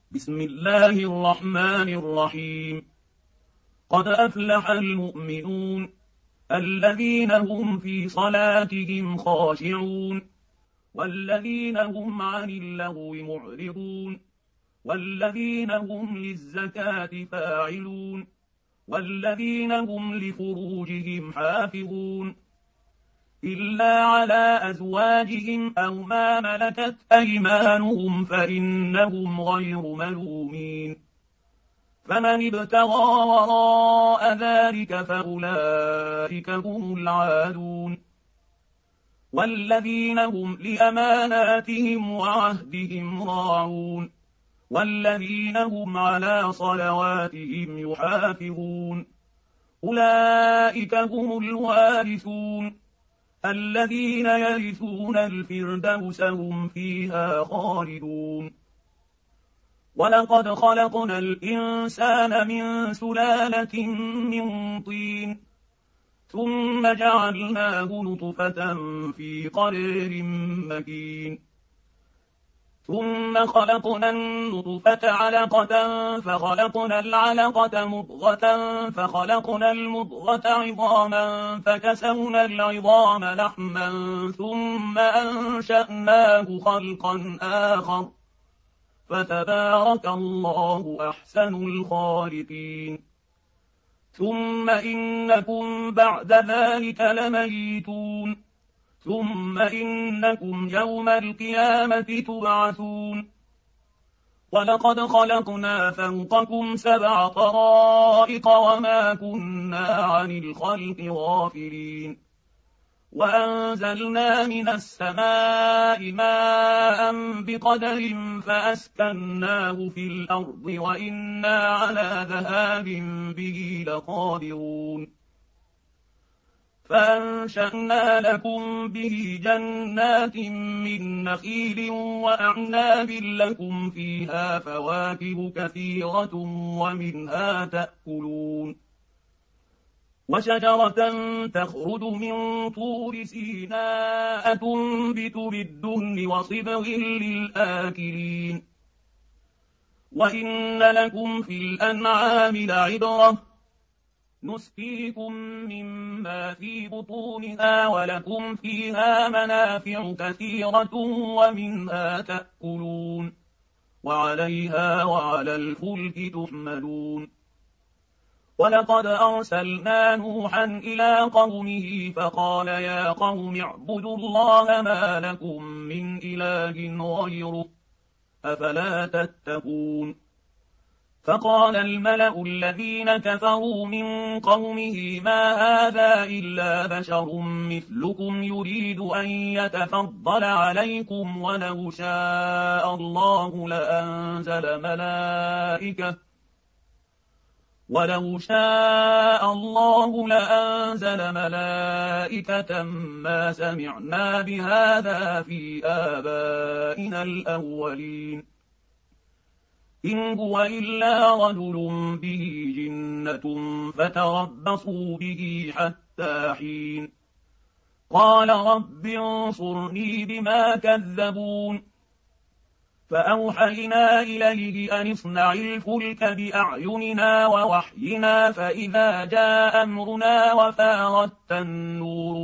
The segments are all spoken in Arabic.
بسم الله الرحمن الرحيم. قد أفلح المؤمنون الذين هم في صلاتهم خاشعون والذين هم عن اللغو معرضون والذين هم للزكاة فاعلون والذين هم لفروجهم حافظون إلا على أزواجهم أو ما ملكت أيمانهم فإنهم غير ملومين. فمن ابتغى وراء ذلك فأولئك هم العادون. والذين هم لأماناتهم وعهدهم راعون والذين هم على صلواتهم يحافظون أولئك هم الوارثون الذين يرثون الفردوس هم فيها خالدون. ولقد خلقنا الإنسان من سلالة من طين ثم جعلناه نطفة في قرار مكين ثم خلقنا النطفة علقة فخلقنا العلقة مضغة فخلقنا المضغة عظاما فكسونا العظام لحما ثم أنشأناه خلقا آخر فتبارك الله أحسن الخالقين. ثم إنكم بعد ذلك لميتون ثم إنكم يوم القيامة تبعثون. ولقد خلقنا فوقكم 7 طرائق وما كنا عن الخلق غافلين. وأنزلنا من السماء ماء بقدر فأسكناه في الأرض وإنا على ذهاب به لقادرون. فأنشأنا لكم به جنات من نخيل وأعناب لكم فيها فواكه كثيرة ومنها تأكلون. وشجرة تخرج من طور سيناء تنبت بالدهن وصبغ للآكلين. وإن لكم في الأنعام لعبرة نسقيكم مما في بطونها ولكم فيها منافع كثيرة ومنها تأكلون وعليها وعلى الفلك تحملون. ولقد أرسلنا نوحا إلى قومه فقال يا قوم اعبدوا الله ما لكم من إله غيره أفلا تتقون. فقال الملأ الذين كفروا من قومه ما هذا إلا بشر مثلكم يريد أن يتفضل عليكم ولو شاء الله لأنزل ملائكة ما سمعنا بهذا في آبائنا الأولين إن هو إلا رجل به جنة فتربصوا به حتى حين. قال رب انصرني بما كذبون. فأوحينا إليه أن اصنع الفلك بأعيننا ووحينا فإذا جاء أمرنا وفاردت النور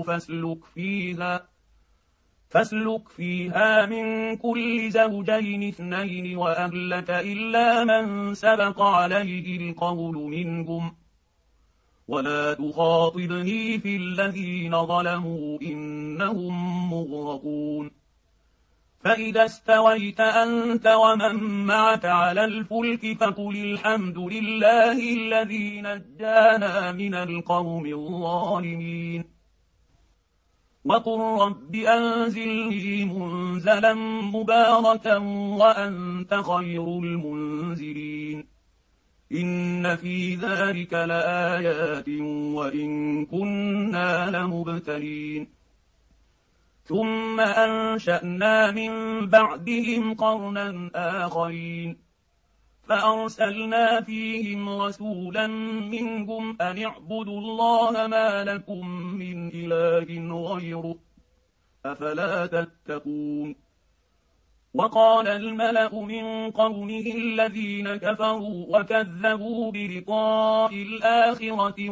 فاسلك فيها من كل زوجين 2 وأهلك إلا من سبق عليه القول منهم ولا تخاطبني في الذين ظلموا إنهم مغرقون. فإذا استويت أنت ومن معك على الفلك فقل الحمد لله الذي نجانا من القوم الظالمين. وقل رب أنزلني منزلا مباركا وأنت خير المنزلين. إن في ذلك لآيات وإن كنا لمبتلين. ثم أنشأنا من بعدهم قرنا آخرين فأرسلنا فيهم رسولا منهم أن اعبدوا الله ما لكم من إله غيره أفلا تتقون. وقال الملأ من قومه الذين كفروا وكذبوا بلقاء الآخرة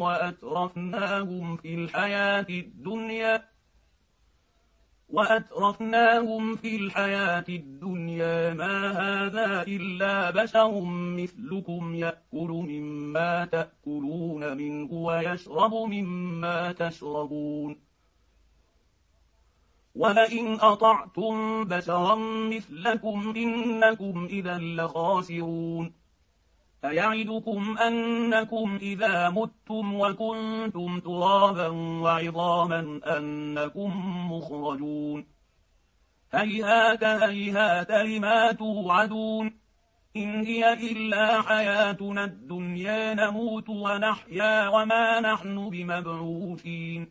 وأترفناهم في الحياة الدنيا ما هذا إلا بشر مثلكم يأكل مما تأكلون منه ويشرب مما تشربون ولئن أطعتم بشرا مثلكم إنكم إذا لخاسرون أيعدكم أنكم إذا متم وكنتم ترابا وعظاما أنكم مخرجون هيهات هيهات لما توعدون إن هي إلا حياتنا الدنيا نموت ونحيا وما نحن بمبعوثين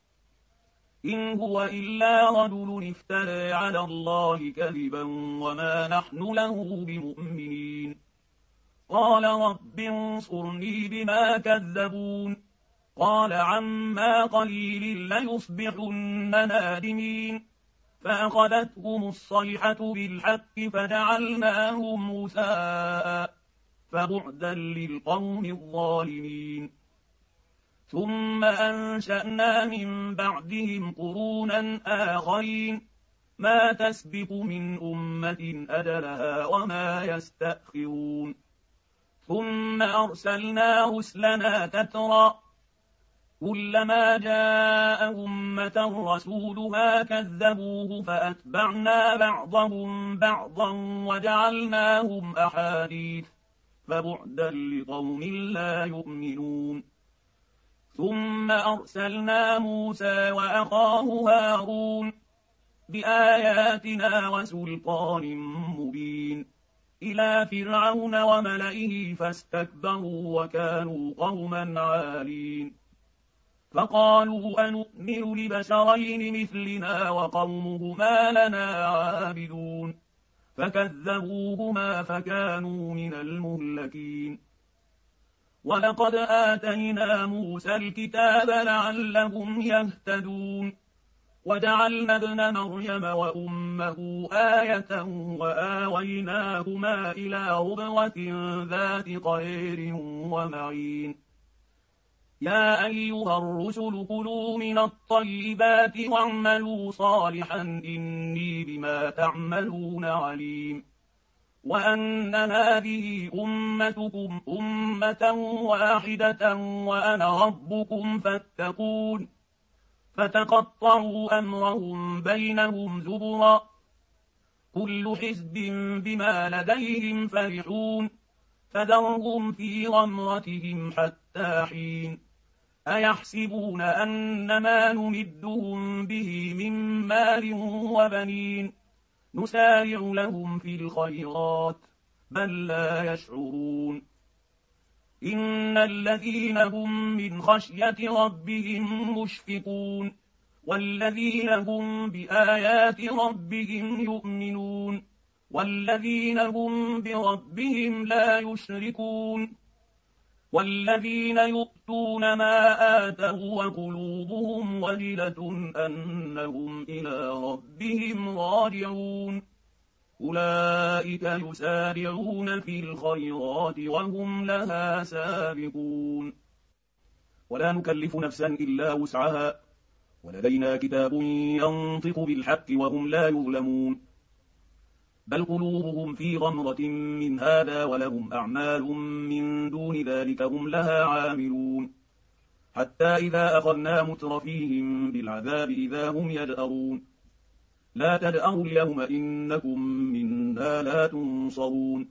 إن هو إلا رجل افترى على الله كذبا وما نحن له بمؤمنين قال رب انصرني بما كذبون قال عما قليل ليصبحن نادمين فأخذتهم الصيحة بالحق فجعلناهم غثاء فبعدا للقوم الظالمين ثم أنشأنا من بعدهم قرونا آخرين ما تسبق من أمة أجلها وما يستأخرون ثم أرسلنا رسلنا تترى كلما جاء أمة رسولها كذبوه فأتبعنا بعضهم بعضا وجعلناهم أحاديث فبعدا لقوم لا يؤمنون ثم أرسلنا موسى وأخاه هارون بآياتنا وسلطان مبين إلى فرعون وملئه فاستكبروا وكانوا قوما عالين فقالوا أنؤمن لبشرين مثلنا وقومهما لنا عابدون فكذبوهما فكانوا من المهلكين ولقد آتينا موسى الكتاب لعلهم يهتدون وجعلنا ابن مريم وأمه آية وآويناهما إلى ربوة ذات قرير ومعين يا أيها الرسل كلوا من الطيبات واعملوا صالحا إني بما تعملون عليم وأن هذه أمتكم أمة واحدة وأنا ربكم فاتقون فتقطعوا أمرهم بينهم زبرا كل حزب بما لديهم فرحون فذرهم في غمرتهم حتى حين أيحسبون أنما نمدهم به من مال وبنين نسارع لهم في الخيرات بل لا يشعرون إن الذين هم من خشية ربهم مشفقون والذين هم بآيات ربهم يؤمنون والذين هم بربهم لا يشركون والذين يؤتون ما آتوا وقلوبهم وجلة أنهم إلى ربهم راجعون أولئك يسارعون في الخيرات وهم لها سابقون ولا نكلف نفسا إلا وسعها ولدينا كتاب ينطق بالحق وهم لا يظلمون بل قلوبهم في غمرة من هذا ولهم أعمال من دون ذلك هم لها عاملون حتى إذا أخذنا مترفيهم بالعذاب إذا هم يجأرون لا تجأروا اليوم إنكم منا لا تنصرون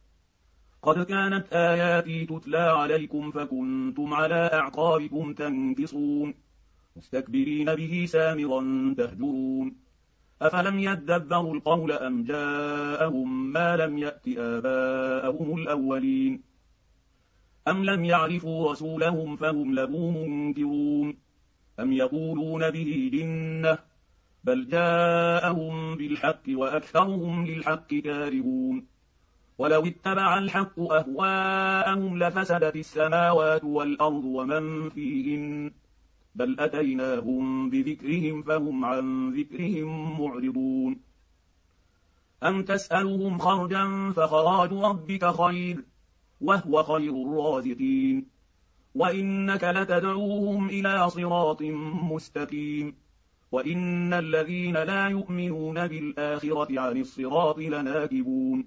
قد كانت آياتي تتلى عليكم فكنتم على أعقابكم تنكصون مستكبرين به سامرا تهجرون أفلم يدبروا القول أم جاءهم ما لم يأت آباءهم الأولين أم لم يعرفوا رسولهم فهم له منكرون أم يقولون به جنة بل جاءهم بالحق وأكثرهم للحق كارهون ولو اتبع الحق أهواءهم لفسدت السماوات والأرض ومن فيهن بل أتيناهم بذكرهم فهم عن ذكرهم معرضون أم تسألهم خرجا فخراج ربك خير وهو خير الرازقين وإنك لتدعوهم إلى صراط مستقيم وإن الذين لا يؤمنون بالآخرة عن الصراط لناكبون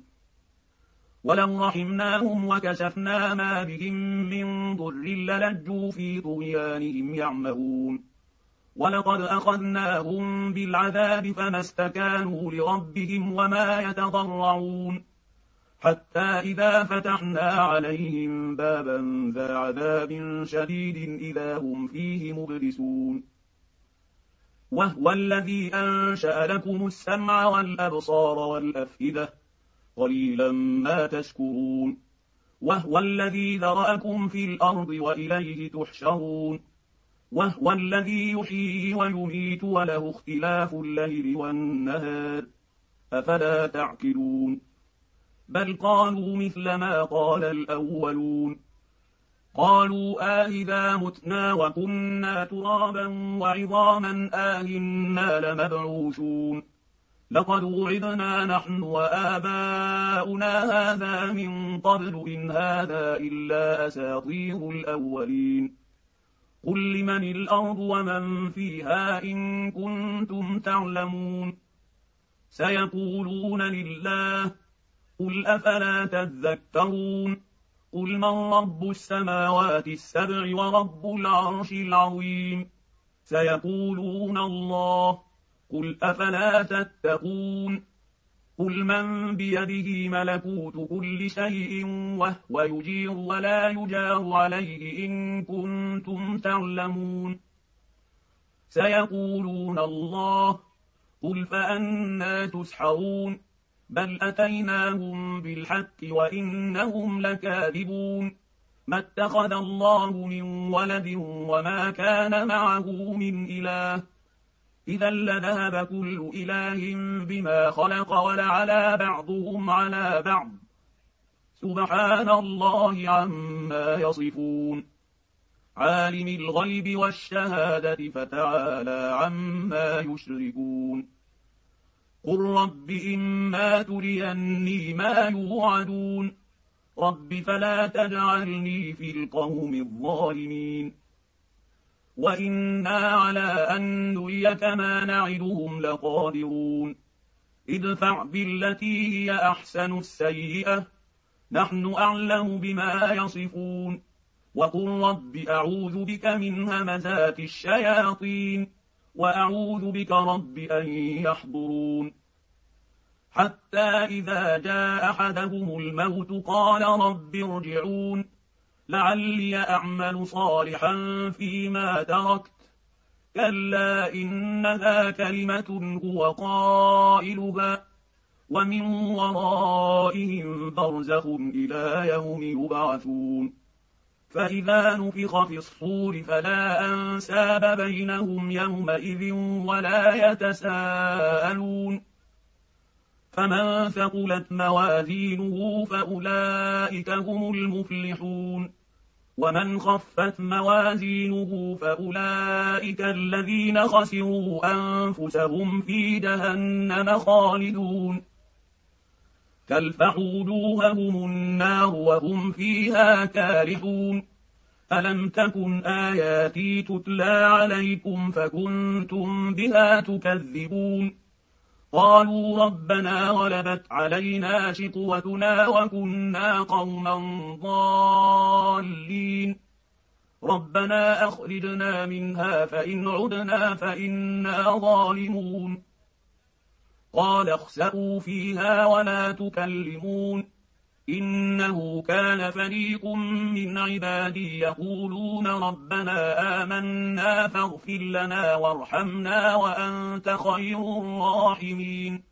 ولو رحمناهم وكشفنا ما بهم من ضر للجوا في طغيانهم يعمهون ولقد أخذناهم بالعذاب فما استكانوا لربهم وما يتضرعون حتى إذا فتحنا عليهم بابا ذا عذاب شديد إذا هم فيه مبلسون وهو الذي أنشأ لكم السمع والأبصار والأفئدة قليلا ما تشكرون وهو الذي ذرأكم في الأرض وإليه تحشرون وهو الذي يحيي ويميت وله اختلاف الليل والنهار أفلا تعقلون بل قالوا مثل ما قال الأولون قالوا آئذا متنا وكنا ترابا وعظاما آئنا لمبعوثون لقد وعدنا نحن وآباؤنا هذا من قبل إن هذا إلا أساطير الأولين قل لمن الأرض ومن فيها إن كنتم تعلمون سيقولون لله قل أفلا تذكرون قل من رب السماوات السبع ورب العرش العظيم سيقولون الله قل أفلا تتقون قل من بيده ملكوت كل شيء وهو يجير ولا يجار عليه إن كنتم تعلمون سيقولون الله قل فأنى تسحرون بل أتيناهم بالحق وإنهم لكاذبون ما اتخذ الله من ولد وما كان معه من إله إذا لذهب كل إله بما خلق ولعلى بعضهم على بعض سبحان الله عما يصفون عالم الغيب والشهادة فتعالى عما يشركون قل رب إما تريني ما يوعدون رب فلا تجعلني في القوم الظالمين وإنا على أن نريك ما نعدهم لقادرون ادفع بالتي هي أحسن السيئة نحن أعلم بما يصفون وقل رب أعوذ بك من همزات الشياطين وأعوذ بك رب أن يحضرون حتى إذا جاء أحدهم الموت قال رب ارجعون لعلي أعمل صالحا فيما تركت كلا إنها كلمة هو قائلها ومن ورائهم برزخ إلى يوم يبعثون فإذا نفخ في الصور فلا أنساب بينهم يومئذ ولا يتساءلون فمن ثقلت موازينه فأولئك هم المفلحون ومن خفت موازينه فأولئك الذين خسروا أنفسهم في جهنم خالدون تلفح وجوههم النار وهم فيها كارحون ألم تكن آياتي تتلى عليكم فكنتم بها تكذبون قالوا ربنا غلبت علينا شقوتنا وكنا قوما ضالين ربنا أخرجنا منها فإن عدنا فإنا ظالمون قال اخسئوا فيها ولا تكلمون إنه كان فريق من عبادي يقولون ربنا آمنا فاغفر لنا وارحمنا وأنت خير الراحمين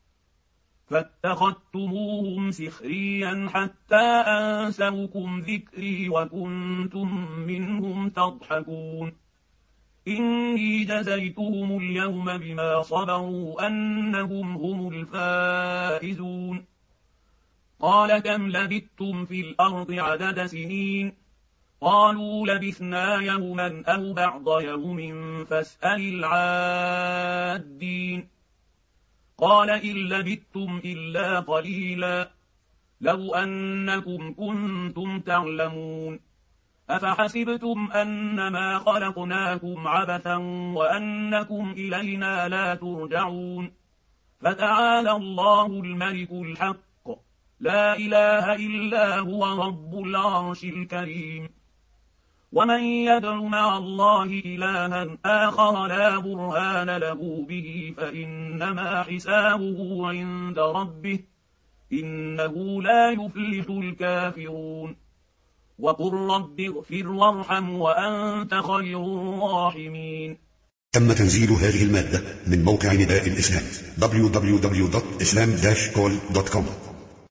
فاتخذتموهم سخريا حتى أنسوكم ذكري وكنتم منهم تضحكون إني جزيتهم اليوم بما صبروا أنهم هم الفائزون قال كم لبثتم في الأرض عدد سنين قالوا لبثنا يوما أو بعض يوم فاسأل العادين قال إن لبثتم إلا قليلا لو أنكم كنتم تعلمون أفحسبتم أنما خلقناكم عبثا وأنكم إلينا لا ترجعون فتعالى الله الملك الحق لا إله إلا هو رب العرش الكريم ومن يدع مع الله إلها آخر لا برهان له به فإنما حسابه عند ربه إنه لا يفلح الكافرون وقل رب اغفر وارحم وأنت خير الراحمين. تم تنزيل هذه المادة من موقع نداء الإسلام www.islam-call.com